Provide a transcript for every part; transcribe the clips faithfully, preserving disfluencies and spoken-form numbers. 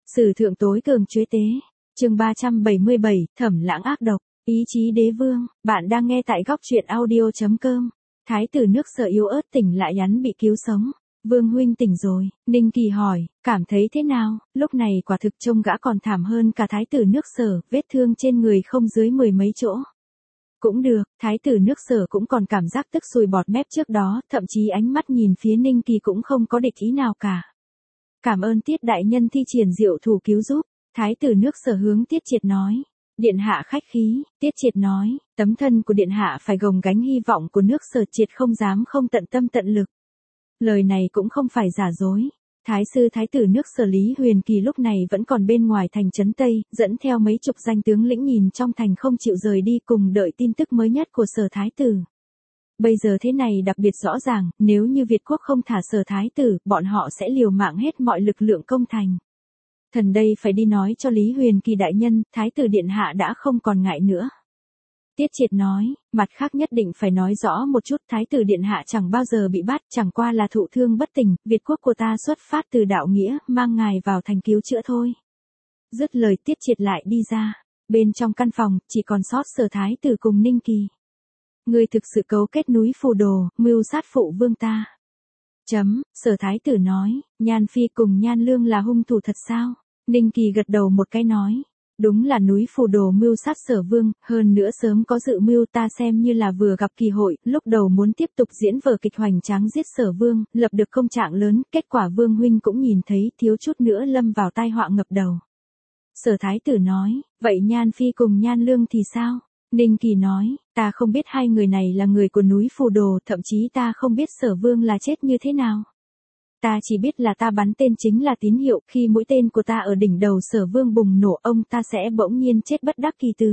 Sử thượng tối cường chuế tế. Chương ba trăm bảy mươi bảy, Thẩm Lãng ác độc, ý chí đế vương. Bạn đang nghe tại góc truyện audio chấm com. Thái tử nước Sở yếu ớt tỉnh lại hắn bị cứu sống. Vương huynh tỉnh rồi, Ninh Kỳ hỏi, cảm thấy thế nào? Lúc này quả thực trông gã còn thảm hơn cả thái tử nước Sở, vết thương trên người không dưới mười mấy chỗ. Cũng được, thái tử nước Sở cũng còn cảm giác tức sùi bọt mép trước đó, thậm chí ánh mắt nhìn phía Ninh Kỳ cũng không có địch ý nào cả. Cảm ơn Tiết đại nhân thi triển diệu thủ cứu giúp, thái tử nước Sở hướng Tiết Triệt nói. Điện hạ khách khí, Tiết Triệt nói, tấm thân của điện hạ phải gồng gánh hy vọng của nước Sở, Triệt không dám không tận tâm tận lực. Lời này cũng không phải giả dối. Thái sư thái tử nước Sở Lý Huyền Kỳ lúc này vẫn còn bên ngoài thành trấn Tây, dẫn theo mấy chục danh tướng lĩnh nhìn trong thành không chịu rời đi cùng đợi tin tức mới nhất của Sở thái tử. Bây giờ thế này đặc biệt rõ ràng, nếu như Việt quốc không thả Sở thái tử, bọn họ sẽ liều mạng hết mọi lực lượng công thành. Thần đây phải đi nói cho Lý Huyền Kỳ đại nhân, thái tử điện hạ đã không còn ngại nữa. Tiết Triệt nói, mặt khác nhất định phải nói rõ một chút, thái tử điện hạ chẳng bao giờ bị bắt, chẳng qua là thụ thương bất tỉnh, Việt quốc của ta xuất phát từ đạo nghĩa, mang ngài vào thành cứu chữa thôi. Dứt lời Tiết Triệt lại đi ra, bên trong căn phòng, chỉ còn sót Sở thái tử cùng Ninh Kỳ. Ngươi thực sự cấu kết núi Phù Đồ, mưu sát phụ vương ta. Chấm, Sở thái tử nói, Nhan Phi cùng Nhan Lương là hung thủ thật sao? Ninh Kỳ gật đầu một cái nói. Đúng là núi Phù Đồ mưu sát Sở vương, hơn nữa sớm có dự mưu, ta xem như là vừa gặp kỳ hội, lúc đầu muốn tiếp tục diễn vở kịch hoành tráng giết Sở vương, lập được công trạng lớn, kết quả vương huynh cũng nhìn thấy, thiếu chút nữa lâm vào tai họa ngập đầu. Sở thái tử nói, vậy Nhan Phi cùng Nhan Lương thì sao? Ninh Kỳ nói, ta không biết hai người này là người của núi Phù Đồ, thậm chí ta không biết Sở vương là chết như thế nào. Ta chỉ biết là ta bắn tên chính là tín hiệu, khi mũi tên của ta ở đỉnh đầu Sở vương bùng nổ, ông ta sẽ bỗng nhiên chết bất đắc kỳ từ.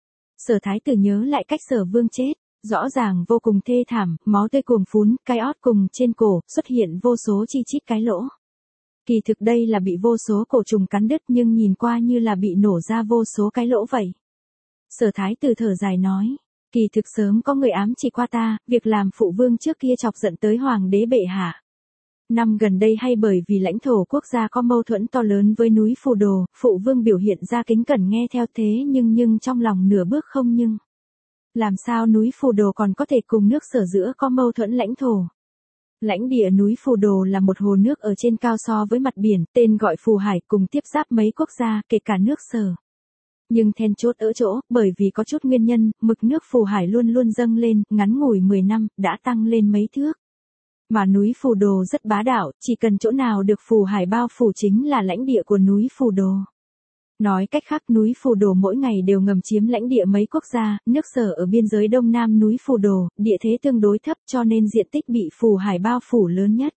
Sở thái tử nhớ lại cách Sở vương chết, rõ ràng vô cùng thê thảm, máu tươi cuồng phún, cái ót cùng trên cổ, xuất hiện vô số chi chít cái lỗ. Kỳ thực đây là bị vô số cổ trùng cắn đứt, nhưng nhìn qua như là bị nổ ra vô số cái lỗ vậy. Sở thái tử thở dài nói, kỳ thực sớm có người ám chỉ qua ta, việc làm phụ vương trước kia chọc giận tới hoàng đế bệ hạ. Năm gần đây hay bởi vì lãnh thổ quốc gia có mâu thuẫn to lớn với núi Phù Đồ, phụ vương biểu hiện ra kính cẩn nghe theo, thế nhưng nhưng trong lòng nửa bước không nhưng. Làm sao núi Phù Đồ còn có thể cùng nước Sở giữa có mâu thuẫn lãnh thổ? Lãnh địa núi Phù Đồ là một hồ nước ở trên cao so với mặt biển, tên gọi Phù Hải, cùng tiếp giáp mấy quốc gia, kể cả nước Sở. Nhưng then chốt ở chỗ, bởi vì có chút nguyên nhân, mực nước Phù Hải luôn luôn dâng lên, ngắn ngủi mười năm, đã tăng lên mấy thước. Mà núi Phù Đồ rất bá đạo, chỉ cần chỗ nào được Phù Hải bao phủ chính là lãnh địa của núi Phù Đồ. Nói cách khác, núi Phù Đồ mỗi ngày đều ngầm chiếm lãnh địa mấy quốc gia, nước Sở ở biên giới đông nam núi Phù Đồ, địa thế tương đối thấp cho nên diện tích bị Phù Hải bao phủ lớn nhất.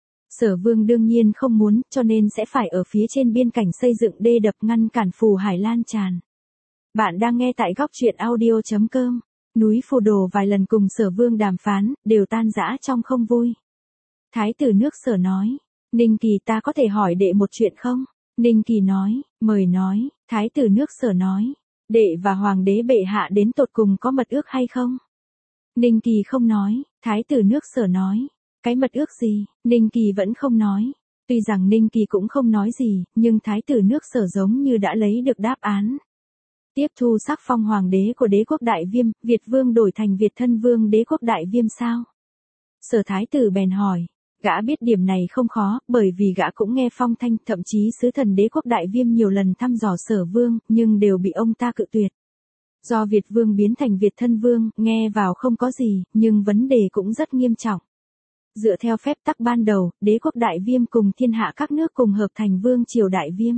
Sở vương đương nhiên không muốn, cho nên sẽ phải ở phía trên biên cảnh xây dựng đê đập ngăn cản Phù Hải lan tràn. Bạn đang nghe tại góc truyện audio chấm com. Núi Phù Đồ vài lần cùng Sở vương đàm phán, đều tan rã trong không vui. Thái tử nước Sở nói, Ninh Kỳ, ta có thể hỏi đệ một chuyện không? Ninh Kỳ nói, mời nói. Thái tử nước Sở nói, đệ và hoàng đế bệ hạ đến tột cùng có mật ước hay không? Ninh Kỳ không nói. Thái tử nước Sở nói, cái mật ước gì? Ninh Kỳ vẫn không nói. Tuy rằng Ninh Kỳ cũng không nói gì, nhưng thái tử nước Sở giống như đã lấy được đáp án. Tiếp thu sắc phong hoàng đế của đế quốc Đại Viêm, Việt vương đổi thành Việt thân vương đế quốc Đại Viêm sao? Sở thái tử bèn hỏi. Gã biết điểm này không khó, bởi vì gã cũng nghe phong thanh, thậm chí sứ thần đế quốc Đại Viêm nhiều lần thăm dò Sở vương, nhưng đều bị ông ta cự tuyệt. Do Việt vương biến thành Việt thân vương, nghe vào không có gì, nhưng vấn đề cũng rất nghiêm trọng. Dựa theo phép tắc ban đầu, đế quốc Đại Viêm cùng thiên hạ các nước cùng hợp thành vương triều Đại Viêm.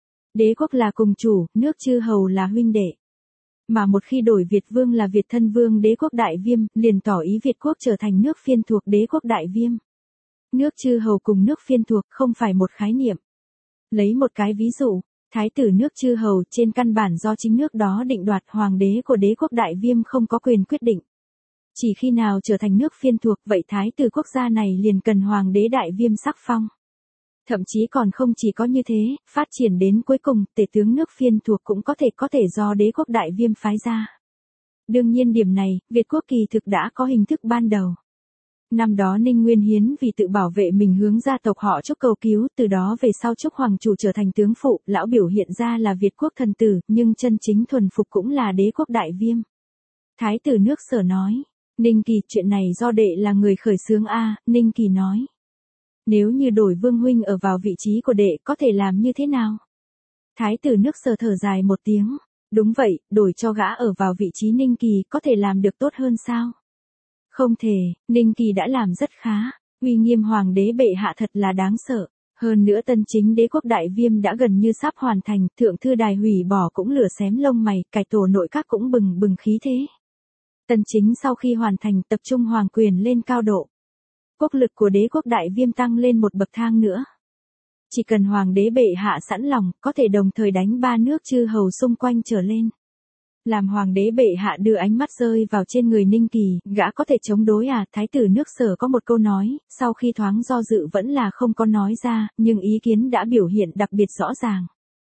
Đế quốc là cùng chủ, nước chư hầu là huynh đệ. Mà một khi đổi Việt vương là Việt thân vương đế quốc Đại Viêm, liền tỏ ý Việt quốc trở thành nước phiên thuộc đế quốc Đại Viêm. Nước chư hầu cùng nước phiên thuộc không phải một khái niệm. Lấy một cái ví dụ, thái tử nước chư hầu trên căn bản do chính nước đó định đoạt, hoàng đế của đế quốc Đại Viêm không có quyền quyết định. Chỉ khi nào trở thành nước phiên thuộc, vậy thái tử quốc gia này liền cần hoàng đế Đại Viêm sắc phong. Thậm chí còn không chỉ có như thế, phát triển đến cuối cùng, tể tướng nước phiên thuộc cũng có thể có thể do đế quốc Đại Viêm phái ra. Đương nhiên điểm này, Việt quốc kỳ thực đã có hình thức ban đầu. Năm đó Ninh Nguyên Hiến vì tự bảo vệ mình hướng gia tộc họ Trúc cầu cứu, từ đó về sau Trúc Hoàng chủ trở thành tướng phụ, lão biểu hiện ra là Việt quốc thần tử, nhưng chân chính thuần phục cũng là đế quốc Đại Viêm. Thái tử nước Sở nói, Ninh Kỳ, chuyện này do đệ là người khởi xướng a. Ninh Kỳ nói, nếu như đổi Vương huynh ở vào vị trí của đệ có thể làm như thế nào? Thái tử nước Sở thở dài một tiếng, đúng vậy, đổi cho gã ở vào vị trí Ninh Kỳ có thể làm được tốt hơn sao? Không thể, Ninh Kỳ đã làm rất khá, uy nghiêm hoàng đế bệ hạ thật là đáng sợ. Hơn nữa tân chính đế quốc Đại Viêm đã gần như sắp hoàn thành, thượng thư đài hủy bỏ cũng lửa xém lông mày, cải tổ nội các cũng bừng bừng khí thế. Tân chính sau khi hoàn thành tập trung hoàng quyền lên cao độ. Quốc lực của đế quốc Đại Viêm tăng lên một bậc thang nữa. Chỉ cần hoàng đế bệ hạ sẵn lòng, có thể đồng thời đánh ba nước chư hầu xung quanh trở lên. Làm hoàng đế bệ hạ đưa ánh mắt rơi vào trên người Ninh Kỳ, gã có thể chống đối à? Thái tử nước Sở có một câu nói, sau khi thoáng do dự vẫn là không có nói ra, nhưng ý kiến đã biểu hiện đặc biệt rõ ràng.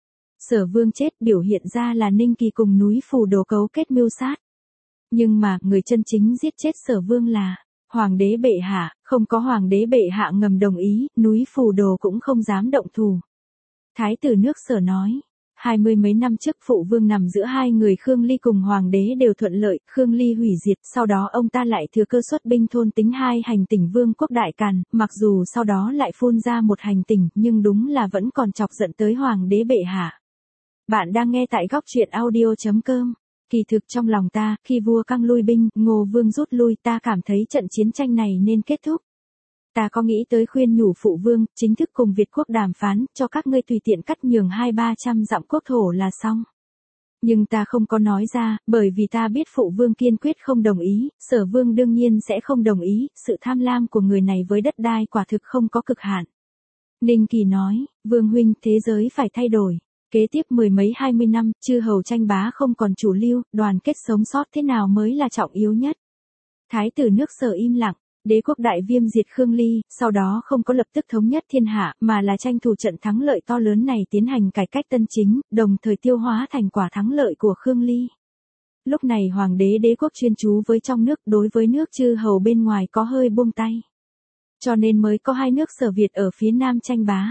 Sở Vương chết biểu hiện ra là Ninh Kỳ cùng núi Phù Đồ cấu kết mưu sát. Nhưng mà, người chân chính giết chết Sở Vương là hoàng đế bệ hạ, không có hoàng đế bệ hạ ngầm đồng ý, núi Phù Đồ cũng không dám động thủ. Thái tử nước Sở nói, hai mươi mấy năm trước phụ vương nằm giữa hai người Khương Ly cùng hoàng đế đều thuận lợi, Khương Ly hủy diệt, sau đó ông ta lại thừa cơ xuất binh thôn tính hai hành tỉnh vương quốc Đại Càn, mặc dù sau đó lại phun ra một hành tỉnh, nhưng đúng là vẫn còn chọc giận tới hoàng đế bệ hạ. Bạn đang nghe tại góc truyện audio chấm com. Kỳ thực trong lòng ta, khi vua căng lui binh, Ngô Vương rút lui, ta cảm thấy trận chiến tranh này nên kết thúc. Ta có nghĩ tới khuyên nhủ phụ vương, chính thức cùng Việt quốc đàm phán, cho các ngươi tùy tiện cắt nhường hai ba trăm dặm quốc thổ là xong. Nhưng ta không có nói ra, bởi vì ta biết phụ vương kiên quyết không đồng ý, Sở Vương đương nhiên sẽ không đồng ý, sự tham lam của người này với đất đai quả thực không có cực hạn. Ninh Kỳ nói, Vương huynh, thế giới phải thay đổi. Kế tiếp mười mấy hai mươi năm, chư hầu tranh bá không còn chủ lưu, đoàn kết sống sót thế nào mới là trọng yếu nhất. Thái tử nước Sở im lặng. Đế quốc Đại Viêm diệt Khương Ly, sau đó không có lập tức thống nhất thiên hạ, mà là tranh thủ trận thắng lợi to lớn này tiến hành cải cách tân chính, đồng thời tiêu hóa thành quả thắng lợi của Khương Ly. Lúc này hoàng đế đế quốc chuyên chú với trong nước, đối với nước chư hầu bên ngoài có hơi buông tay. Cho nên mới có hai nước Sở Việt ở phía nam tranh bá.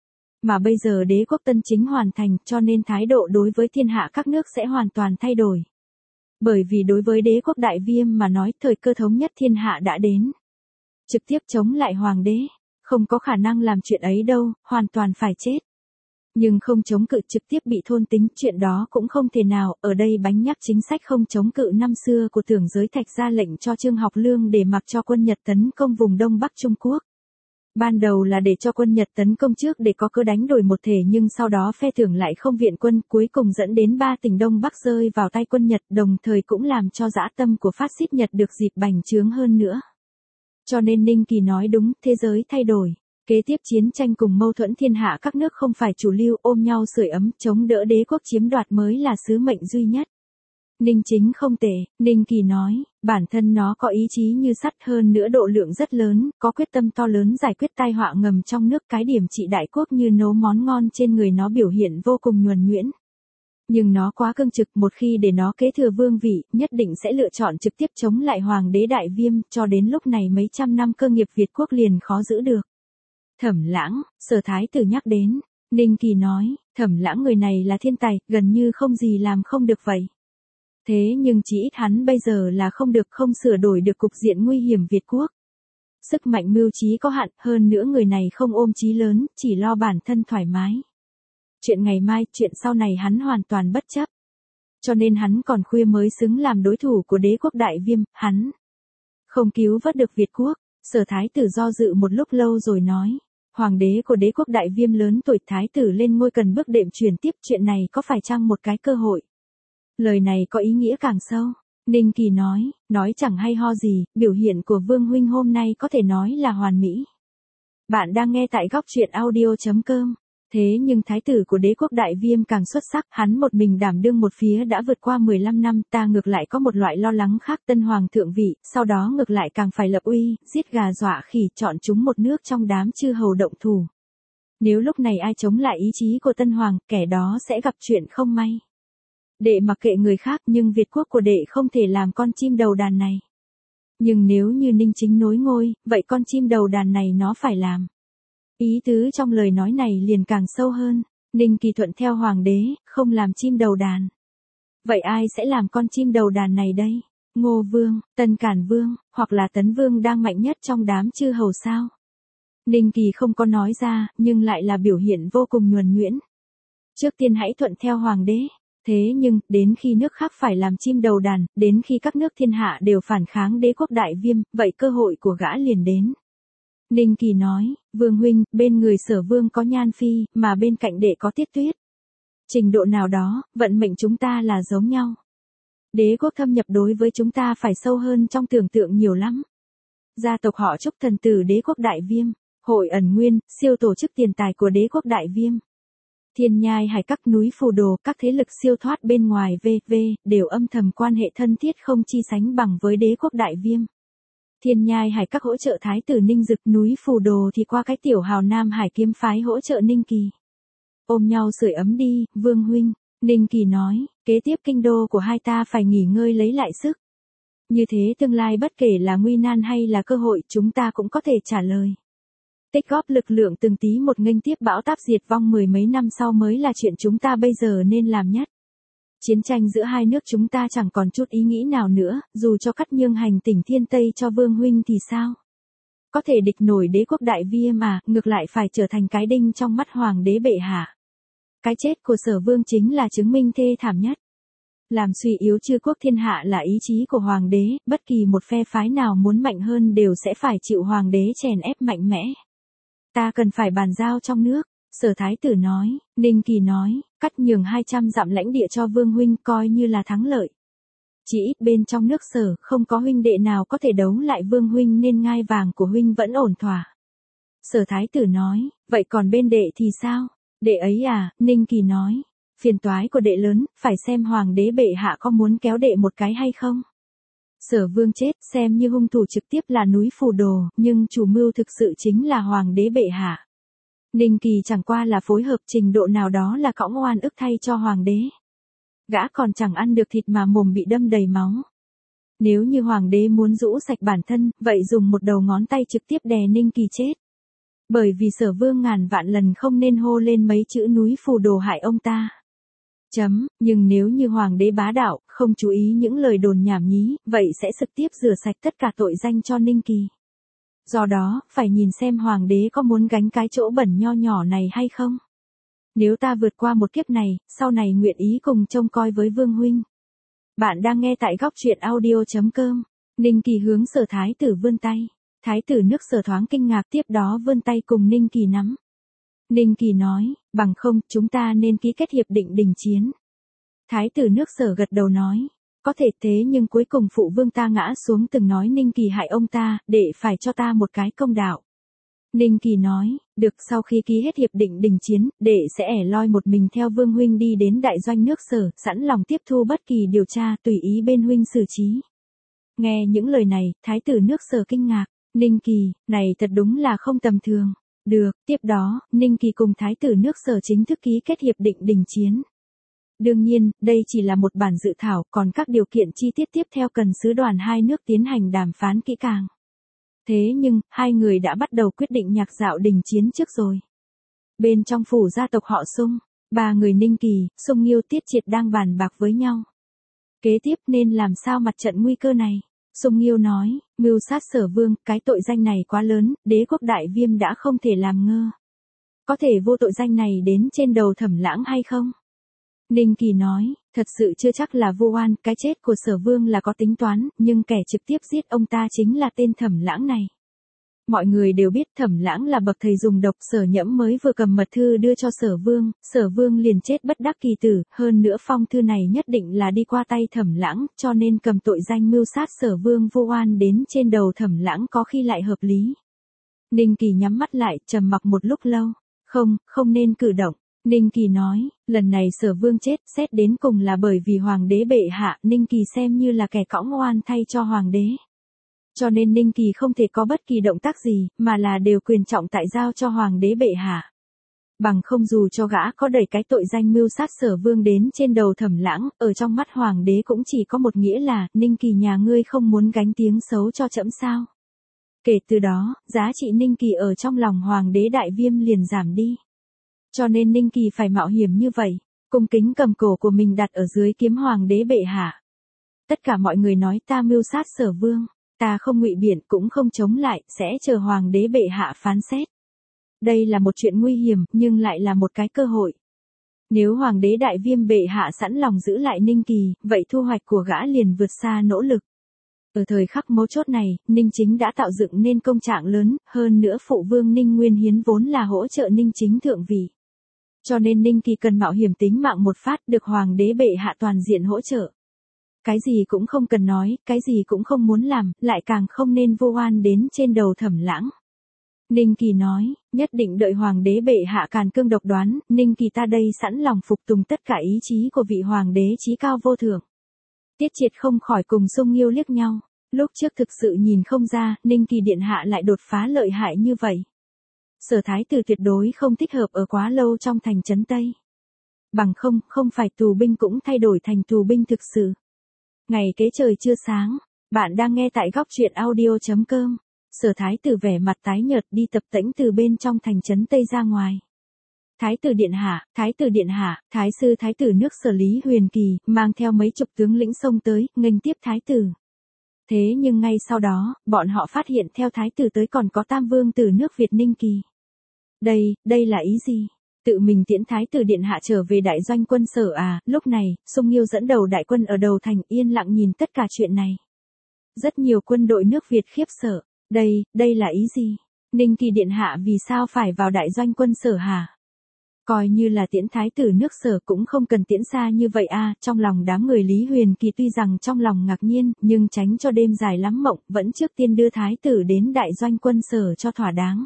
Mà bây giờ đế quốc tân chính hoàn thành, cho nên thái độ đối với thiên hạ các nước sẽ hoàn toàn thay đổi. Bởi vì đối với đế quốc Đại Viêm mà nói, thời cơ thống nhất thiên hạ đã đến. Trực tiếp chống lại hoàng đế, không có khả năng làm chuyện ấy đâu, hoàn toàn phải chết. Nhưng không chống cự trực tiếp bị thôn tính, chuyện đó cũng không thể nào, ở đây bánh nhắc chính sách không chống cự năm xưa của Tưởng Giới Thạch ra lệnh cho Trương Học Lương để mặc cho quân Nhật tấn công vùng Đông Bắc Trung Quốc. Ban đầu là để cho quân Nhật tấn công trước để có cơ đánh đổi một thể, nhưng sau đó phe Tưởng lại không viện quân, cuối cùng dẫn đến ba tỉnh Đông Bắc rơi vào tay quân Nhật, đồng thời cũng làm cho dã tâm của phát xít Nhật được dịp bành trướng hơn nữa. Cho nên Ninh Kỳ nói đúng, thế giới thay đổi. Kế tiếp chiến tranh cùng mâu thuẫn thiên hạ các nước không phải chủ lưu, ôm nhau sưởi ấm, chống đỡ đế quốc chiếm đoạt mới là sứ mệnh duy nhất. Ninh Chính không tệ, Ninh Kỳ nói, bản thân nó có ý chí như sắt, hơn nữa độ lượng rất lớn, có quyết tâm to lớn giải quyết tai họa ngầm trong nước, cái điểm trị đại quốc như nấu món ngon trên người nó biểu hiện vô cùng nhuần nhuyễn. Nhưng nó quá cương trực, một khi để nó kế thừa vương vị, nhất định sẽ lựa chọn trực tiếp chống lại hoàng đế Đại Viêm, cho đến lúc này mấy trăm năm cơ nghiệp Việt quốc liền khó giữ được. Thẩm Lãng, Sở Thái tử nhắc đến, Ninh Kỳ nói, Thẩm Lãng người này là thiên tài, gần như không gì làm không được vậy. Thế nhưng chỉ ít hắn bây giờ là không được, không sửa đổi được cục diện nguy hiểm Việt quốc. Sức mạnh mưu trí có hạn, hơn nữa người này không ôm chí lớn, chỉ lo bản thân thoải mái. Chuyện ngày mai, chuyện sau này hắn hoàn toàn bất chấp. Cho nên hắn còn khuya mới xứng làm đối thủ của đế quốc Đại Viêm, hắn không cứu vớt được Việt quốc. Sở Thái tử do dự một lúc lâu rồi nói, hoàng đế của đế quốc Đại Viêm lớn tuổi, Thái tử lên ngôi cần bước đệm truyền tiếp, chuyện này có phải chăng một cái cơ hội? Lời này có ý nghĩa càng sâu. Ninh Kỳ nói, nói chẳng hay ho gì, biểu hiện của Vương huynh hôm nay có thể nói là hoàn mỹ. Bạn đang nghe tại góc truyện audio chấm com. Thế nhưng thái tử của đế quốc Đại Viêm càng xuất sắc, hắn một mình đảm đương một phía đã vượt qua mười lăm năm, ta ngược lại có một loại lo lắng khác, tân hoàng thượng vị, sau đó ngược lại càng phải lập uy, giết gà dọa khỉ, chọn chúng một nước trong đám chư hầu động thủ. Nếu lúc này ai chống lại ý chí của tân hoàng, kẻ đó sẽ gặp chuyện không may. Đệ mặc kệ người khác, nhưng Việt quốc của đệ không thể làm con chim đầu đàn này. Nhưng nếu như Ninh Chính nối ngôi, vậy con chim đầu đàn này nó phải làm. Ý tứ trong lời nói này liền càng sâu hơn, Ninh Kỳ thuận theo hoàng đế, không làm chim đầu đàn. Vậy ai sẽ làm con chim đầu đàn này đây? Ngô Vương, Tân Cản Vương, hoặc là Tấn Vương đang mạnh nhất trong đám chư hầu sao? Ninh Kỳ không có nói ra, nhưng lại là biểu hiện vô cùng nhuần nhuyễn. Trước tiên hãy thuận theo hoàng đế. Thế nhưng, đến khi nước khác phải làm chim đầu đàn, đến khi các nước thiên hạ đều phản kháng đế quốc Đại Viêm, vậy cơ hội của gã liền đến. Ninh Kỳ nói, Vương huynh, bên người Sở Vương có Nhan Phi, mà bên cạnh đệ có Tiết Tuyết. Trình độ nào đó, vận mệnh chúng ta là giống nhau. Đế quốc thâm nhập đối với chúng ta phải sâu hơn trong tưởng tượng nhiều lắm. Gia tộc họ Trúc thần tử đế quốc Đại Viêm, Hội ẩn nguyên, siêu tổ chức tiền tài của đế quốc Đại Viêm. Thiên nhai hải các núi phù đồ, các thế lực siêu thoát bên ngoài vê vê, đều âm thầm quan hệ thân thiết không chi sánh bằng với đế quốc Đại Viêm. Thiên nhai hải các hỗ trợ thái tử Ninh Dực, núi phù đồ thì qua cái tiểu hào Nam Hải kiếm phái hỗ trợ Ninh Kỳ. Ôm nhau sưởi ấm đi, Vương huynh, Ninh Kỳ nói, kế tiếp kinh đô của hai ta phải nghỉ ngơi lấy lại sức. Như thế tương lai bất kể là nguy nan hay là cơ hội chúng ta cũng có thể trả lời. Tích góp lực lượng từng tí một nghênh tiếp bão táp diệt vong mười mấy năm sau mới là chuyện chúng ta bây giờ nên làm nhất. Chiến tranh giữa hai nước chúng ta chẳng còn chút ý nghĩ nào nữa, dù cho cắt nhương hành tỉnh thiên Tây cho Vương huynh thì sao? Có thể địch nổi đế quốc Đại Viêm mà, ngược lại phải trở thành cái đinh trong mắt hoàng đế bệ hạ. Cái chết của Sở Vương chính là chứng minh thê thảm nhất. Làm suy yếu chư quốc thiên hạ là ý chí của hoàng đế, bất kỳ một phe phái nào muốn mạnh hơn đều sẽ phải chịu hoàng đế chèn ép mạnh mẽ. Ta cần phải bàn giao trong nước, Sở Thái tử nói, Ninh Kỳ nói, cắt nhường hai trăm dặm lãnh địa cho Vương huynh coi như là thắng lợi. Chỉ ít bên trong nước Sở không có huynh đệ nào có thể đấu lại Vương huynh nên ngai vàng của huynh vẫn ổn thỏa. Sở Thái tử nói, vậy còn bên đệ thì sao? Đệ ấy à, Ninh Kỳ nói, phiền toái của đệ lớn, phải xem hoàng đế bệ hạ có muốn kéo đệ một cái hay không. Sở Vương chết, xem như hung thủ trực tiếp là núi phù đồ, nhưng chủ mưu thực sự chính là hoàng đế bệ hạ. Ninh Kỳ chẳng qua là phối hợp trình độ nào đó là cõng oan ức thay cho hoàng đế. Gã còn chẳng ăn được thịt mà mồm bị đâm đầy máu. Nếu như hoàng đế muốn rũ sạch bản thân, vậy dùng một đầu ngón tay trực tiếp đè Ninh Kỳ chết. Bởi vì Sở Vương ngàn vạn lần không nên hô lên mấy chữ núi phù đồ hại ông ta. Chấm, nhưng nếu như hoàng đế bá đạo, không chú ý những lời đồn nhảm nhí, vậy sẽ trực tiếp rửa sạch tất cả tội danh cho Ninh Kỳ. Do đó, phải nhìn xem hoàng đế có muốn gánh cái chỗ bẩn nho nhỏ này hay không. Nếu ta vượt qua một kiếp này, sau này nguyện ý cùng trông coi với Vương huynh. Bạn đang nghe tại góc truyện audio chấm com. Ninh Kỳ hướng Sở Thái tử vươn tay. Thái tử nước Sở thoáng kinh ngạc tiếp đó vươn tay cùng Ninh Kỳ nắm. Ninh Kỳ nói, bằng không, chúng ta nên ký kết hiệp định đình chiến. Thái tử nước Sở gật đầu nói, có thể thế nhưng cuối cùng phụ vương ta ngã xuống từng nói Ninh Kỳ hại ông ta, để phải cho ta một cái công đạo. Ninh Kỳ nói, được, sau khi ký hết hiệp định đình chiến, đệ sẽ ẻ loi một mình theo Vương huynh đi đến đại doanh nước Sở, sẵn lòng tiếp thu bất kỳ điều tra, tùy ý bên huynh xử trí. Nghe những lời này, thái tử nước Sở kinh ngạc, Ninh Kỳ, này thật đúng là không tầm thường. Được, tiếp đó, Ninh Kỳ cùng thái tử nước Sở chính thức ký kết hiệp định đình chiến. Đương nhiên, đây chỉ là một bản dự thảo, còn các điều kiện chi tiết tiếp theo cần sứ đoàn hai nước tiến hành đàm phán kỹ càng. Thế nhưng, hai người đã bắt đầu quyết định nhạc dạo đình chiến trước rồi. Bên trong phủ gia tộc họ Sung, ba người Ninh Kỳ, Sung Nghiêu, Tiết Triệt đang bàn bạc với nhau. Kế tiếp nên làm sao mặt trận nguy cơ này? Sung Nghiêu nói, mưu sát Sở Vương, cái tội danh này quá lớn, đế quốc Đại Viêm đã không thể làm ngơ. Có thể vô tội danh này đến trên đầu Thẩm Lãng hay không? Ninh Kỳ nói, thật sự chưa chắc là vô oan, cái chết của Sở Vương là có tính toán, nhưng kẻ trực tiếp giết ông ta chính là tên Thẩm Lãng này. Mọi người đều biết Thẩm Lãng là bậc thầy dùng độc, Sở Nhẫm mới vừa cầm mật thư đưa cho Sở Vương, Sở Vương liền chết bất đắc kỳ tử, hơn nữa phong thư này nhất định là đi qua tay Thẩm Lãng, cho nên cầm tội danh mưu sát Sở Vương vô oan đến trên đầu Thẩm Lãng có khi lại hợp lý. Ninh Kỳ nhắm mắt lại, trầm mặc một lúc lâu, không, không nên cử động. Ninh Kỳ nói, lần này Sở Vương chết, xét đến cùng là bởi vì hoàng đế bệ hạ, Ninh Kỳ xem như là kẻ cõng oan thay cho hoàng đế. Cho nên Ninh Kỳ không thể có bất kỳ động tác gì, mà là đều quyền trọng tại giao cho hoàng đế bệ hạ. Bằng không dù cho gã có đẩy cái tội danh mưu sát Sở Vương đến trên đầu Thẩm Lãng, ở trong mắt hoàng đế cũng chỉ có một nghĩa là, Ninh Kỳ nhà ngươi không muốn gánh tiếng xấu cho trẫm sao. Kể từ đó, giá trị Ninh Kỳ ở trong lòng hoàng đế Đại Viêm liền giảm đi. Cho nên Ninh Kỳ phải mạo hiểm như vậy, cung kính cầm cổ của mình đặt ở dưới kiếm hoàng đế bệ hạ. Tất cả mọi người nói ta mưu sát Sở Vương, ta không ngụy biện cũng không chống lại, sẽ chờ hoàng đế bệ hạ phán xét. Đây là một chuyện nguy hiểm, nhưng lại là một cái cơ hội. Nếu hoàng đế Đại Viêm bệ hạ sẵn lòng giữ lại Ninh Kỳ, vậy thu hoạch của gã liền vượt xa nỗ lực. Ở thời khắc mấu chốt này, Ninh Chính đã tạo dựng nên công trạng lớn, hơn nữa phụ vương Ninh Nguyên Hiến vốn là hỗ trợ Ninh Chính thượng vị. Cho nên Ninh Kỳ cần mạo hiểm tính mạng một phát, được hoàng đế bệ hạ toàn diện hỗ trợ. Cái gì cũng không cần nói, cái gì cũng không muốn làm, lại càng không nên vô oan đến trên đầu Thẩm Lãng. Ninh Kỳ nói, nhất định đợi hoàng đế bệ hạ càn cương độc đoán, Ninh Kỳ ta đây sẵn lòng phục tùng tất cả ý chí của vị hoàng đế chí cao vô thượng. Tiết Triệt không khỏi cùng Sung Nghiêu liếc nhau, lúc trước thực sự nhìn không ra, Ninh Kỳ điện hạ lại đột phá lợi hại như vậy. Sở Thái tử tuyệt đối không thích hợp ở quá lâu trong thành trấn Tây. Bằng không, không phải tù binh cũng thay đổi thành tù binh thực sự. Ngày kế trời chưa sáng, bạn đang nghe tại góc truyện audio chấm com. Sở Thái tử vẻ mặt tái nhợt đi tập tễnh từ bên trong thành trấn Tây ra ngoài. Thái tử điện hạ, Thái tử điện hạ, Thái sư Thái tử nước Sở Lý Huyền Kỳ, mang theo mấy chục tướng lĩnh xông tới, nghênh tiếp Thái tử. Thế nhưng ngay sau đó, bọn họ phát hiện theo Thái tử tới còn có Tam Vương tử nước Việt Ninh Kỳ. Đây, đây là ý gì? Tự mình tiễn Thái tử điện hạ trở về đại doanh quân Sở à? Lúc này, Sung Nghiêu dẫn đầu đại quân ở đầu thành yên lặng nhìn tất cả chuyện này. Rất nhiều quân đội nước Việt khiếp sợ. Đây, đây là ý gì? Ninh Kỳ điện hạ vì sao phải vào đại doanh quân Sở hả? Coi như là tiễn Thái tử nước Sở cũng không cần tiễn xa như vậy a. Trong lòng đám người Lý Huyền Kỳ tuy rằng trong lòng ngạc nhiên, nhưng tránh cho đêm dài lắm mộng, vẫn trước tiên đưa Thái tử đến đại doanh quân Sở cho thỏa đáng.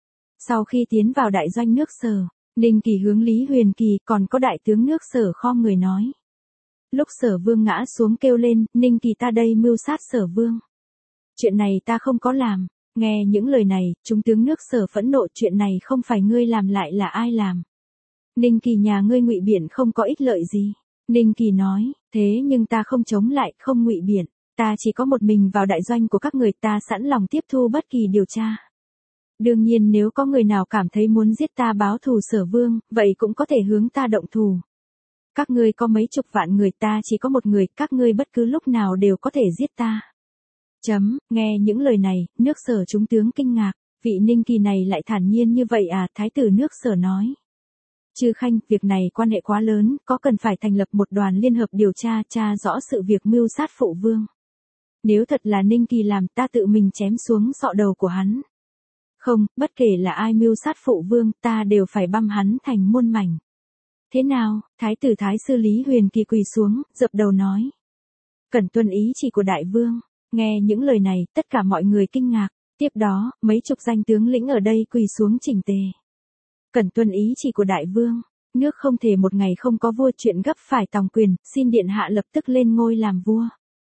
Sau khi tiến vào đại doanh nước Sở, Ninh Kỳ hướng Lý Huyền Kỳ còn có đại tướng nước Sở khom người nói. Lúc Sở Vương ngã xuống kêu lên, Ninh Kỳ ta đây mưu sát Sở Vương. Chuyện này ta không có làm. Nghe những lời này, chúng tướng nước Sở phẫn nộ, chuyện này không phải ngươi làm lại là ai làm. Ninh Kỳ nhà ngươi ngụy biện không có ích lợi gì. Ninh Kỳ nói, thế nhưng ta không chống lại, không ngụy biện, ta chỉ có một mình vào đại doanh của các người, ta sẵn lòng tiếp thu bất kỳ điều tra. Đương nhiên nếu có người nào cảm thấy muốn giết ta báo thù Sở Vương, vậy cũng có thể hướng ta động thù. Các ngươi có mấy chục vạn người, ta chỉ có một người, các ngươi bất cứ lúc nào đều có thể giết ta. Chấm, nghe những lời này, nước Sở chúng tướng kinh ngạc, vị Ninh Kỳ này lại thản nhiên như vậy à? Thái tử nước Sở nói. Chư Khanh, việc này quan hệ quá lớn, có cần phải thành lập một đoàn liên hợp điều tra, tra rõ sự việc mưu sát phụ vương. Nếu thật là Ninh Kỳ làm, ta tự mình chém xuống sọ đầu của hắn. Không, bất kể là ai mưu sát phụ vương, ta đều phải băm hắn thành muôn mảnh. Thế nào? Thái tử Thái sư Lý Huyền Kỳ quỳ xuống, dập đầu nói. Cần tuân ý chỉ của đại vương. Nghe những lời này, tất cả mọi người kinh ngạc. Tiếp đó, mấy chục danh tướng lĩnh ở đây quỳ xuống chỉnh tề. Cần tuân ý chỉ của đại vương. Nước không thể một ngày không có vua, chuyện gấp phải tòng quyền, xin điện hạ lập tức lên ngôi làm vua.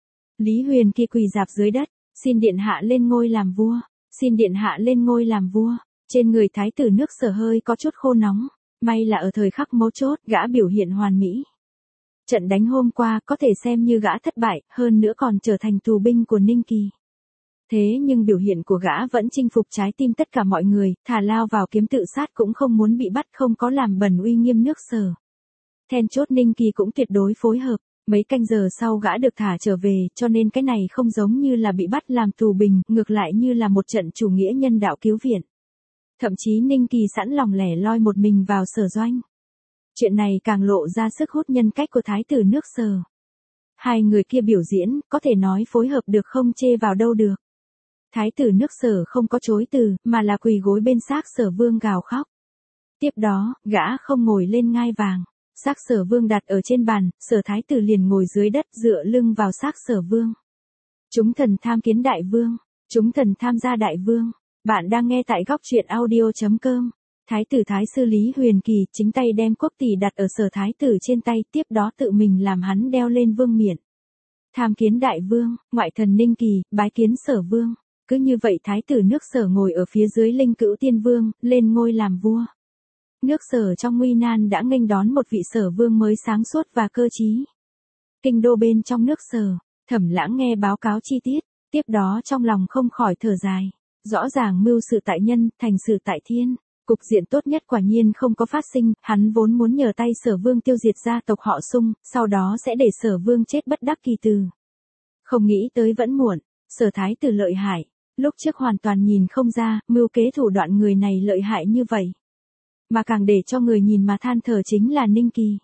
Lý Huyền Kỳ quỳ rạp dưới đất, xin điện hạ lên ngôi làm vua, xin điện hạ lên ngôi làm vua. Trên người Thái tử nước Sở hơi có chút khô nóng, may là ở thời khắc mấu chốt, gã biểu hiện hoàn mỹ. Trận đánh hôm qua có thể xem như gã thất bại, hơn nữa còn trở thành tù binh của Ninh Kỳ. Thế nhưng biểu hiện của gã vẫn chinh phục trái tim tất cả mọi người, thà lao vào kiếm tự sát cũng không muốn bị bắt, không có làm bẩn uy nghiêm nước Sở. Then chốt Ninh Kỳ cũng tuyệt đối phối hợp, mấy canh giờ sau gã được thả trở về, cho nên cái này không giống như là bị bắt làm tù binh, ngược lại như là một trận chủ nghĩa nhân đạo cứu viện. Thậm chí Ninh Kỳ sẵn lòng lẻ loi một mình vào Sở doanh. Chuyện này càng lộ ra sức hút nhân cách của Thái tử nước Sở. Hai người kia biểu diễn, có thể nói phối hợp được không chê vào đâu được. Thái tử nước Sở không có chối từ, mà là quỳ gối bên xác Sở Vương gào khóc. Tiếp đó, gã không ngồi lên ngai vàng. Xác Sở Vương đặt ở trên bàn, Sở Thái tử liền ngồi dưới đất dựa lưng vào xác Sở Vương. Chúng thần tham kiến đại vương. Chúng thần tham gia đại vương. Bạn đang nghe tại góc truyện audio chấm com. Thái tử Thái sư Lý Huyền Kỳ chính tay đem quốc tỷ đặt ở Sở Thái tử trên tay, tiếp đó tự mình làm hắn đeo lên vương miện. Tham kiến đại vương, ngoại thần Ninh Kỳ, bái kiến Sở Vương. Cứ như vậy Thái tử nước Sở ngồi ở phía dưới Linh Cữu Tiên Vương, lên ngôi làm vua. nước Sở trong nguy nan đã nghênh đón một vị Sở vương mới sáng suốt và cơ trí. Kinh đô bên trong nước Sở, Thẩm Lãng nghe báo cáo chi tiết, tiếp đó trong lòng không khỏi thở dài. Rõ ràng mưu sự tại nhân, thành sự tại thiên. Cục diện tốt nhất quả nhiên không có phát sinh, hắn vốn muốn nhờ tay Sở vương tiêu diệt gia tộc họ Sung, sau đó sẽ để Sở vương chết bất đắc kỳ từ. Không nghĩ tới vẫn muộn, Sở thái tử lợi hại. Lúc trước hoàn toàn nhìn không ra, mưu kế thủ đoạn người này lợi hại như vậy. Mà càng để cho người nhìn mà than thở chính là Ninh Kỳ.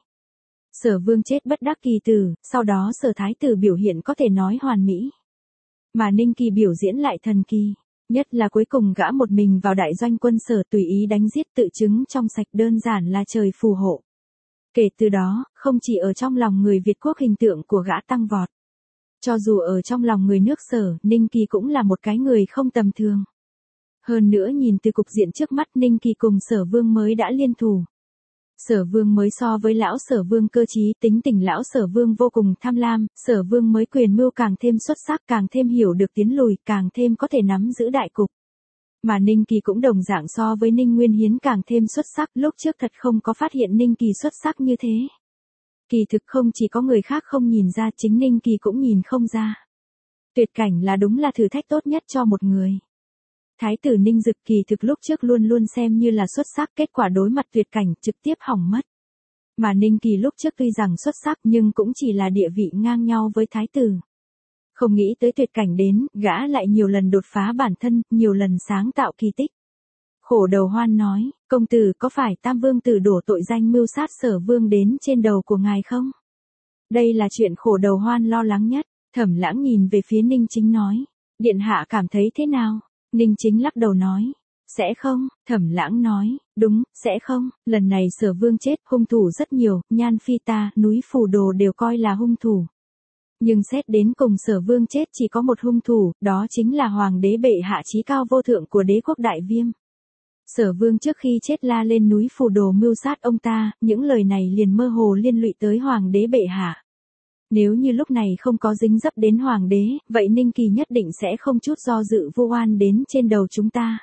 Sở vương chết bất đắc kỳ tử, sau đó Sở thái tử biểu hiện có thể nói hoàn mỹ. Mà Ninh Kỳ biểu diễn lại thần kỳ. Nhất là cuối cùng gã một mình vào đại doanh quân Sở tùy ý đánh giết tự chứng trong sạch đơn giản là trời phù hộ. Kể từ đó, không chỉ ở trong lòng người Việt quốc hình tượng của gã tăng vọt. Cho dù ở trong lòng người nước Sở, Ninh Kỳ cũng là một cái người không tầm thường. Hơn nữa nhìn từ cục diện trước mắt Ninh Kỳ cùng Sở vương mới đã liên thủ. Sở vương mới so với lão Sở vương cơ trí, tính tình lão Sở vương vô cùng tham lam, Sở vương mới quyền mưu càng thêm xuất sắc, càng thêm hiểu được tiến lùi, càng thêm có thể nắm giữ đại cục. Mà Ninh Kỳ cũng đồng dạng so với Ninh Nguyên Hiến càng thêm xuất sắc, lúc trước thật không có phát hiện Ninh Kỳ xuất sắc như thế. Kỳ thực không chỉ có người khác không nhìn ra, chính Ninh Kỳ cũng nhìn không ra. Tuyệt cảnh là đúng là thử thách tốt nhất cho một người. Thái tử Ninh Dực kỳ thực lúc trước luôn luôn xem như là xuất sắc, kết quả đối mặt tuyệt cảnh trực tiếp hỏng mất. Mà Ninh Kỳ lúc trước tuy rằng xuất sắc nhưng cũng chỉ là địa vị ngang nhau với thái tử. Không nghĩ tới tuyệt cảnh đến, gã lại nhiều lần đột phá bản thân, nhiều lần sáng tạo kỳ tích. Khổ đầu Hoan nói, công tử có phải Tam Vương tử đổ tội danh mưu sát Sở vương đến trên đầu của ngài không? Đây là chuyện khổ đầu Hoan lo lắng nhất. Thẩm Lãng nhìn về phía Ninh Chính nói, điện hạ cảm thấy thế nào? Ninh Chính lắc đầu nói, sẽ không. Thẩm Lãng nói, đúng, sẽ không, lần này Sở vương chết, hung thủ rất nhiều, Nhan Phi ta, núi Phù Đồ đều coi là hung thủ. Nhưng xét đến cùng Sở vương chết chỉ có một hung thủ, đó chính là Hoàng đế bệ hạ chí cao vô thượng của đế quốc Đại Viêm. Sở vương trước khi chết la lên núi Phù Đồ mưu sát ông ta, những lời này liền mơ hồ liên lụy tới Hoàng đế bệ hạ. Nếu như lúc này không có dính dấp đến Hoàng đế, vậy Ninh Kỳ nhất định sẽ không chút do dự vu oan đến trên đầu chúng ta.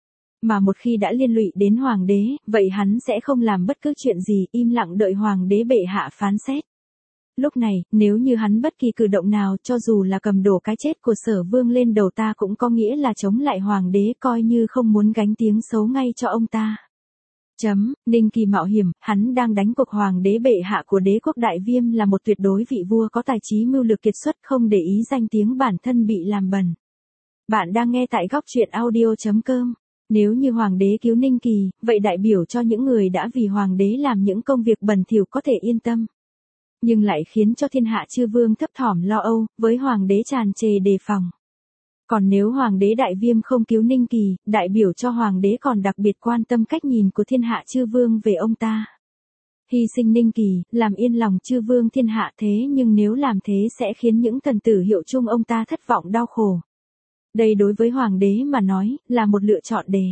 Mà một khi đã liên lụy đến Hoàng đế, vậy hắn sẽ không làm bất cứ chuyện gì, im lặng đợi Hoàng đế bệ hạ phán xét. Lúc này, nếu như hắn bất kỳ cử động nào, cho dù là cầm đổ cái chết của Sở vương lên đầu ta cũng có nghĩa là chống lại Hoàng đế, coi như không muốn gánh tiếng xấu ngay cho ông ta. Chấm, Ninh Kỳ mạo hiểm, hắn đang đánh cuộc Hoàng đế bệ hạ của đế quốc Đại Viêm là một tuyệt đối vị vua có tài trí mưu lược kiệt xuất, không để ý danh tiếng bản thân bị làm bẩn. Bạn đang nghe tại góc truyện audio chấm com. Nếu như Hoàng đế cứu Ninh Kỳ, vậy đại biểu cho những người đã vì Hoàng đế làm những công việc bẩn thỉu có thể yên tâm. Nhưng lại khiến cho thiên hạ chư vương thấp thỏm lo âu, với Hoàng đế tràn trề đề phòng. Còn nếu Hoàng đế Đại Viêm không cứu Ninh Kỳ, đại biểu cho Hoàng đế còn đặc biệt quan tâm cách nhìn của thiên hạ chư vương về ông ta. Hy sinh Ninh Kỳ, làm yên lòng chư vương thiên hạ, thế nhưng nếu làm thế sẽ khiến những thần tử hiệu chung ông ta thất vọng đau khổ. Đây đối với Hoàng đế mà nói, là một lựa chọn đề.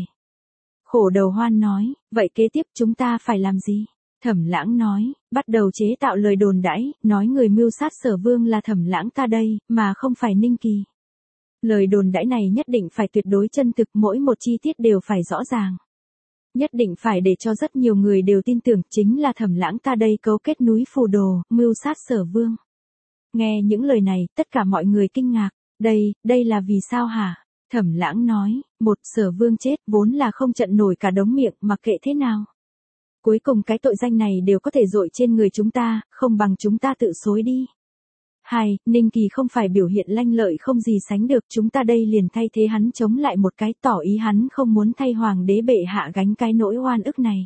Khổ đầu Hoan nói, vậy kế tiếp chúng ta phải làm gì? Thẩm Lãng nói, bắt đầu chế tạo lời đồn đãi, nói người mưu sát Sở vương là Thẩm Lãng ta đây, mà không phải Ninh Kỳ. Lời đồn đãi này nhất định phải tuyệt đối chân thực, mỗi một chi tiết đều phải rõ ràng. Nhất định phải để cho rất nhiều người đều tin tưởng chính là Thẩm Lãng ta đây cấu kết núi Phù Đồ, mưu sát Sở vương. Nghe những lời này, tất cả mọi người kinh ngạc, đây, đây là vì sao hả? Thẩm Lãng nói, một Sở vương chết vốn là không trận nổi cả đống miệng, mặc kệ thế nào. Cuối cùng cái tội danh này đều có thể dội trên người chúng ta, không bằng chúng ta tự xối đi. Hai, Ninh Kỳ không phải biểu hiện lanh lợi không gì sánh được, chúng ta đây liền thay thế hắn chống lại một cái, tỏ ý hắn không muốn thay Hoàng đế bệ hạ gánh cái nỗi oan ức này.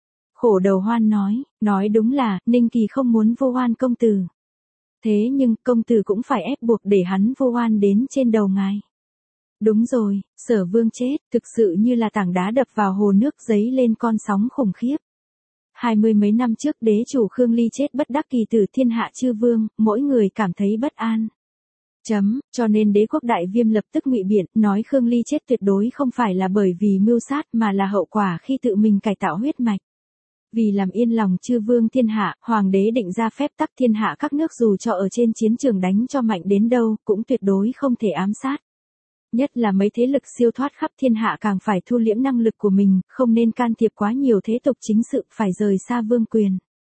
Khổ đầu Hoan nói, nói đúng là, Ninh Kỳ không muốn vô oan công tử. Thế nhưng, công tử cũng phải ép buộc để hắn vô oan đến trên đầu ngài. Đúng rồi, Sở vương chết, thực sự như là tảng đá đập vào hồ nước giấy lên con sóng khủng khiếp. Hai mươi mấy năm trước đế chủ Khương Ly chết bất đắc kỳ tử, thiên hạ chư vương, mỗi người cảm thấy bất an. Chấm, cho nên đế quốc Đại Viêm lập tức ngụy biện, nói Khương Ly chết tuyệt đối không phải là bởi vì mưu sát mà là hậu quả khi tự mình cải tạo huyết mạch. Vì làm yên lòng chư vương thiên hạ, Hoàng đế định ra phép tắc thiên hạ các nước dù cho ở trên chiến trường đánh cho mạnh đến đâu, cũng tuyệt đối không thể ám sát. Nhất là mấy thế lực siêu thoát khắp thiên hạ càng phải thu liễm năng lực của mình, không nên can thiệp quá nhiều thế tục chính sự, phải rời xa vương quyền.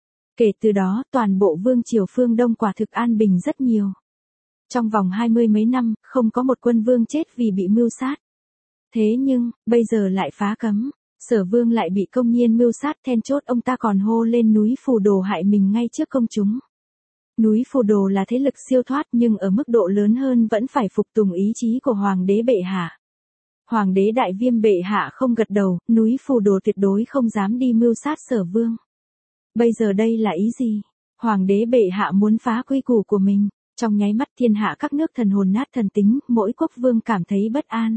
Kể từ đó, toàn bộ vương triều phương Đông quả thực an bình rất nhiều. Trong vòng hai mươi mấy năm, không có một quân vương chết vì bị mưu sát. Thế nhưng, bây giờ lại phá cấm, Sở Vương lại bị công nhiên mưu sát, then chốt ông ta còn hô lên núi Phù Đồ hại mình ngay trước công chúng. Núi Phù Đồ là thế lực siêu thoát nhưng ở mức độ lớn hơn vẫn phải phục tùng ý chí của Hoàng đế bệ hạ. Hoàng đế Đại Viêm bệ hạ không gật đầu, núi Phù Đồ tuyệt đối không dám đi mưu sát Sở Vương. Bây giờ đây là ý gì? Hoàng đế bệ hạ muốn phá quy củ của mình, trong nháy mắt thiên hạ các nước thần hồn nát thần tính, mỗi quốc vương cảm thấy bất an.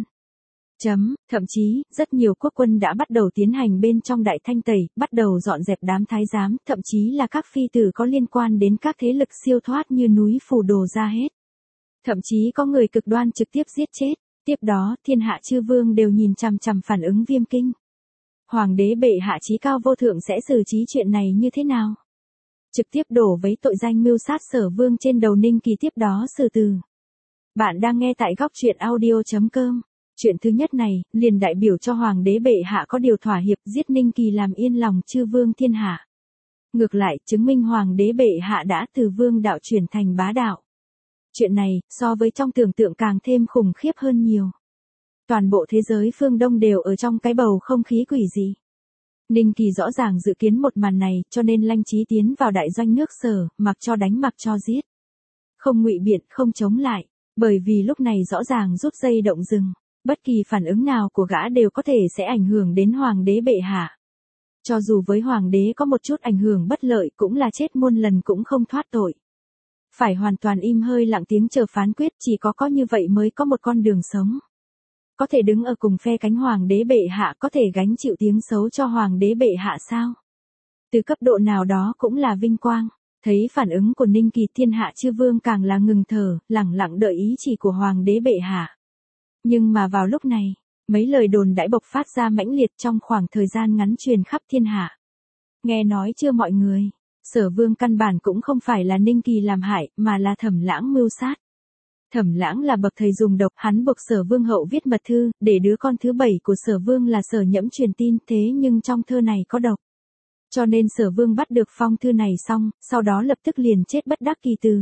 Chấm, thậm chí, rất nhiều quốc quân đã bắt đầu tiến hành bên trong đại thanh tẩy, bắt đầu dọn dẹp đám thái giám, thậm chí là các phi tử có liên quan đến các thế lực siêu thoát như núi Phù Đồ ra hết. Thậm chí có người cực đoan trực tiếp giết chết, tiếp đó thiên hạ chư vương đều nhìn chằm chằm phản ứng Viêm Kinh. Hoàng đế bệ hạ chí cao vô thượng sẽ xử trí chuyện này như thế nào? Trực tiếp đổ vấy tội danh mưu sát Sở Vương trên đầu Ninh Kỳ, tiếp đó xử tử. Bạn đang nghe tại góc truyện audio chấm com. Chuyện thứ nhất này, liền đại biểu cho Hoàng đế bệ hạ có điều thỏa hiệp giết Ninh Kỳ làm yên lòng chư vương thiên hạ. Ngược lại, chứng minh Hoàng đế bệ hạ đã từ vương đạo chuyển thành bá đạo. Chuyện này, so với trong tưởng tượng càng thêm khủng khiếp hơn nhiều. Toàn bộ thế giới phương Đông đều ở trong cái bầu không khí quỷ dị. Ninh Kỳ rõ ràng dự kiến một màn này, cho nên lanh trí tiến vào đại doanh nước Sở, mặc cho đánh mặc cho giết. Không ngụy biện, không chống lại, bởi vì lúc này rõ ràng rút dây động rừng. Bất kỳ phản ứng nào của gã đều có thể sẽ ảnh hưởng đến Hoàng đế bệ hạ. Cho dù với Hoàng đế có một chút ảnh hưởng bất lợi cũng là chết muôn lần cũng không thoát tội. Phải hoàn toàn im hơi lặng tiếng chờ phán quyết, chỉ có có như vậy mới có một con đường sống. Có thể đứng ở cùng phe cánh Hoàng đế bệ hạ, có thể gánh chịu tiếng xấu cho Hoàng đế bệ hạ sao? Từ cấp độ nào đó cũng là vinh quang. Thấy phản ứng của Ninh Kỳ, thiên hạ chư vương càng là ngừng thở, lẳng lặng đợi ý chỉ của Hoàng đế bệ hạ. Nhưng mà vào lúc này, mấy lời đồn đãi bộc phát ra mãnh liệt trong khoảng thời gian ngắn truyền khắp thiên hạ. Nghe nói chưa mọi người, Sở Vương căn bản cũng không phải là Ninh Kỳ làm hại, mà là Thẩm Lãng mưu sát. Thẩm Lãng là bậc thầy dùng độc, hắn buộc Sở Vương hậu viết mật thư, để đứa con thứ bảy của Sở Vương là Sở Nhẫm truyền tin, thế nhưng trong thơ này có độc. Cho nên Sở Vương bắt được phong thư này xong, sau đó lập tức liền chết bất đắc kỳ tử.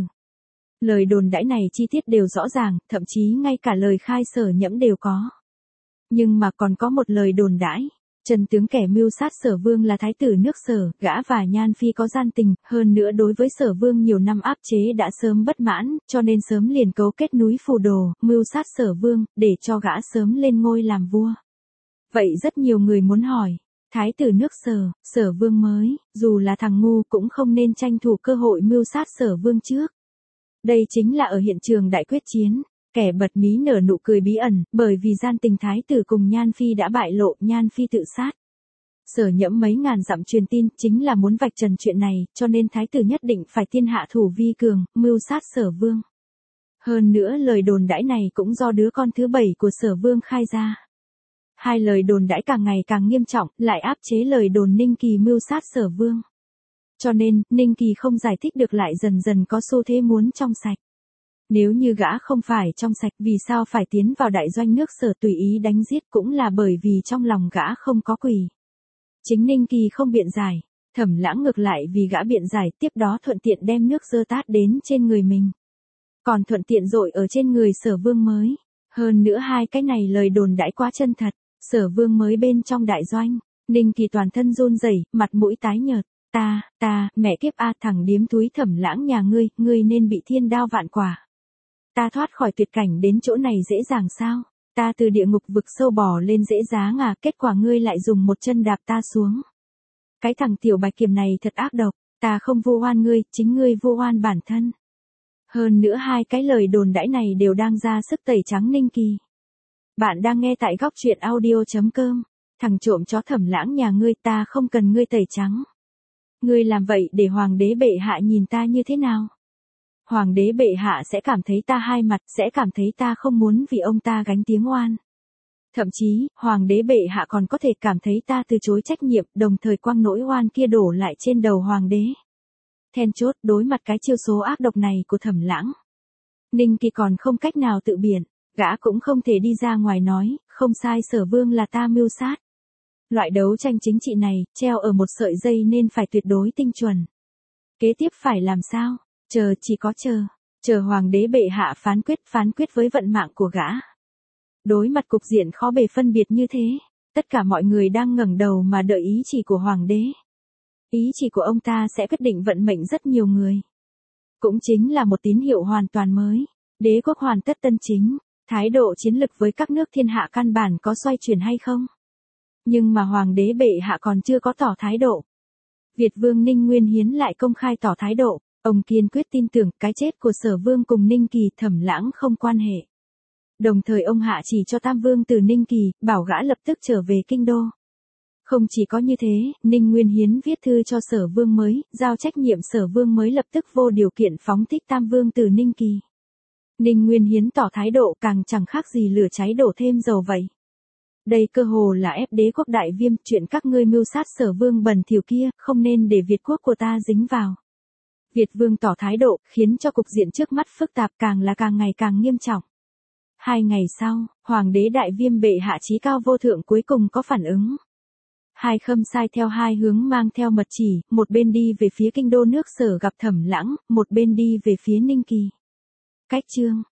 Lời đồn đãi này chi tiết đều rõ ràng, thậm chí ngay cả lời khai Sở Nhẫm đều có. Nhưng mà còn có một lời đồn đãi, Trần tướng kẻ mưu sát Sở Vương là thái tử nước Sở, gã và Nhan Phi có gian tình, hơn nữa đối với Sở Vương nhiều năm áp chế đã sớm bất mãn, cho nên sớm liền cấu kết núi Phù Đồ, mưu sát Sở Vương, để cho gã sớm lên ngôi làm vua. Vậy rất nhiều người muốn hỏi, thái tử nước Sở, Sở Vương mới, dù là thằng ngu cũng không nên tranh thủ cơ hội mưu sát Sở Vương trước. Đây chính là ở hiện trường đại quyết chiến, kẻ bật mí nở nụ cười bí ẩn, bởi vì gian tình thái tử cùng Nhan Phi đã bại lộ, Nhan Phi tự sát. Sở Nhẫm mấy ngàn dặm truyền tin, chính là muốn vạch trần chuyện này, cho nên thái tử nhất định phải thiên hạ thủ vi cường, mưu sát Sở Vương. Hơn nữa lời đồn đãi này cũng do đứa con thứ bảy của Sở Vương khai ra. Hai lời đồn đãi càng ngày càng nghiêm trọng, lại áp chế lời đồn Ninh Kỳ mưu sát Sở Vương. Cho nên, Ninh Kỳ không giải thích được lại dần dần có xu thế muốn trong sạch. Nếu như gã không phải trong sạch, vì sao phải tiến vào đại doanh nước Sở tùy ý đánh giết, cũng là bởi vì trong lòng gã không có quỷ. Chính Ninh Kỳ không biện giải, Thẩm Lãng ngược lại vì gã biện giải, tiếp đó thuận tiện đem nước dơ tát đến trên người mình. Còn thuận tiện dội ở trên người Sở Vương mới. Hơn nữa hai cái này lời đồn đãi quá chân thật, Sở Vương mới bên trong đại doanh, Ninh Kỳ toàn thân run rẩy, mặt mũi tái nhợt. Ta, ta, mẹ kiếp a, thằng điếm túi Thẩm Lãng nhà ngươi, ngươi nên bị thiên đao vạn quả. Ta thoát khỏi tuyệt cảnh đến chỗ này dễ dàng sao? Ta từ địa ngục vực sâu bò lên dễ dáng à, kết quả ngươi lại dùng một chân đạp ta xuống. Cái thằng tiểu bạch kiểm này thật ác độc, ta không vu oan ngươi, chính ngươi vu oan bản thân. Hơn nữa hai cái lời đồn đãi này đều đang ra sức tẩy trắng Ninh Kỳ. Bạn đang nghe tại góc truyện audio chấm com. Thằng trộm chó Thẩm Lãng nhà ngươi, ta không cần ngươi tẩy trắng. Ngươi làm vậy để Hoàng đế bệ hạ nhìn ta như thế nào? Hoàng đế bệ hạ sẽ cảm thấy ta hai mặt, sẽ cảm thấy ta không muốn vì ông ta gánh tiếng oan. Thậm chí, Hoàng đế bệ hạ còn có thể cảm thấy ta từ chối trách nhiệm, đồng thời quăng nỗi oan kia đổ lại trên đầu Hoàng đế. Then chốt, đối mặt cái chiêu số ác độc này của Thẩm Lãng, Ninh Kỳ còn không cách nào tự biện, Gã cũng không thể đi ra ngoài nói, không sai Sở Vương là ta mưu sát. Loại đấu tranh chính trị này, treo ở một sợi dây nên phải tuyệt đối tinh chuẩn. Kế tiếp phải làm sao? Chờ, chỉ có chờ. Chờ hoàng đế bệ hạ phán quyết, phán quyết với vận mạng của gã. Đối mặt cục diện khó bề phân biệt như thế, tất cả mọi người đang ngẩng đầu mà đợi ý chỉ của hoàng đế. Ý chỉ của ông ta sẽ quyết định vận mệnh rất nhiều người. Cũng chính là một tín hiệu hoàn toàn mới. Đế quốc hoàn tất tân chính, thái độ chiến lực với các nước thiên hạ căn bản có xoay chuyển hay không? Nhưng mà hoàng đế bệ hạ còn chưa có tỏ thái độ. Việt vương Ninh Nguyên Hiến lại công khai tỏ thái độ, ông kiên quyết tin tưởng cái chết của Sở Vương cùng Ninh Kỳ Thẩm Lãng không quan hệ. Đồng thời ông hạ chỉ cho Tam Vương từ Ninh Kỳ, bảo gã lập tức trở về kinh đô. Không chỉ có như thế, Ninh Nguyên Hiến viết thư cho Sở Vương mới, giao trách nhiệm Sở Vương mới lập tức vô điều kiện phóng thích Tam Vương từ Ninh Kỳ. Ninh Nguyên Hiến tỏ thái độ càng chẳng khác gì lửa cháy đổ thêm dầu vậy. Đây cơ hồ là ép đế quốc Đại Viêm, chuyện các ngươi mưu sát Sở Vương bẩn thỉu kia, không nên để Việt quốc của ta dính vào. Việt vương tỏ thái độ, khiến cho cục diện trước mắt phức tạp càng là càng ngày càng nghiêm trọng. Hai ngày sau, Hoàng đế Đại Viêm bệ hạ chí cao vô thượng cuối cùng có phản ứng. Hai khâm sai theo hai hướng mang theo mật chỉ, một bên đi về phía kinh đô nước Sở gặp Thẩm Lãng, một bên đi về phía Ninh Kỳ. Cách chương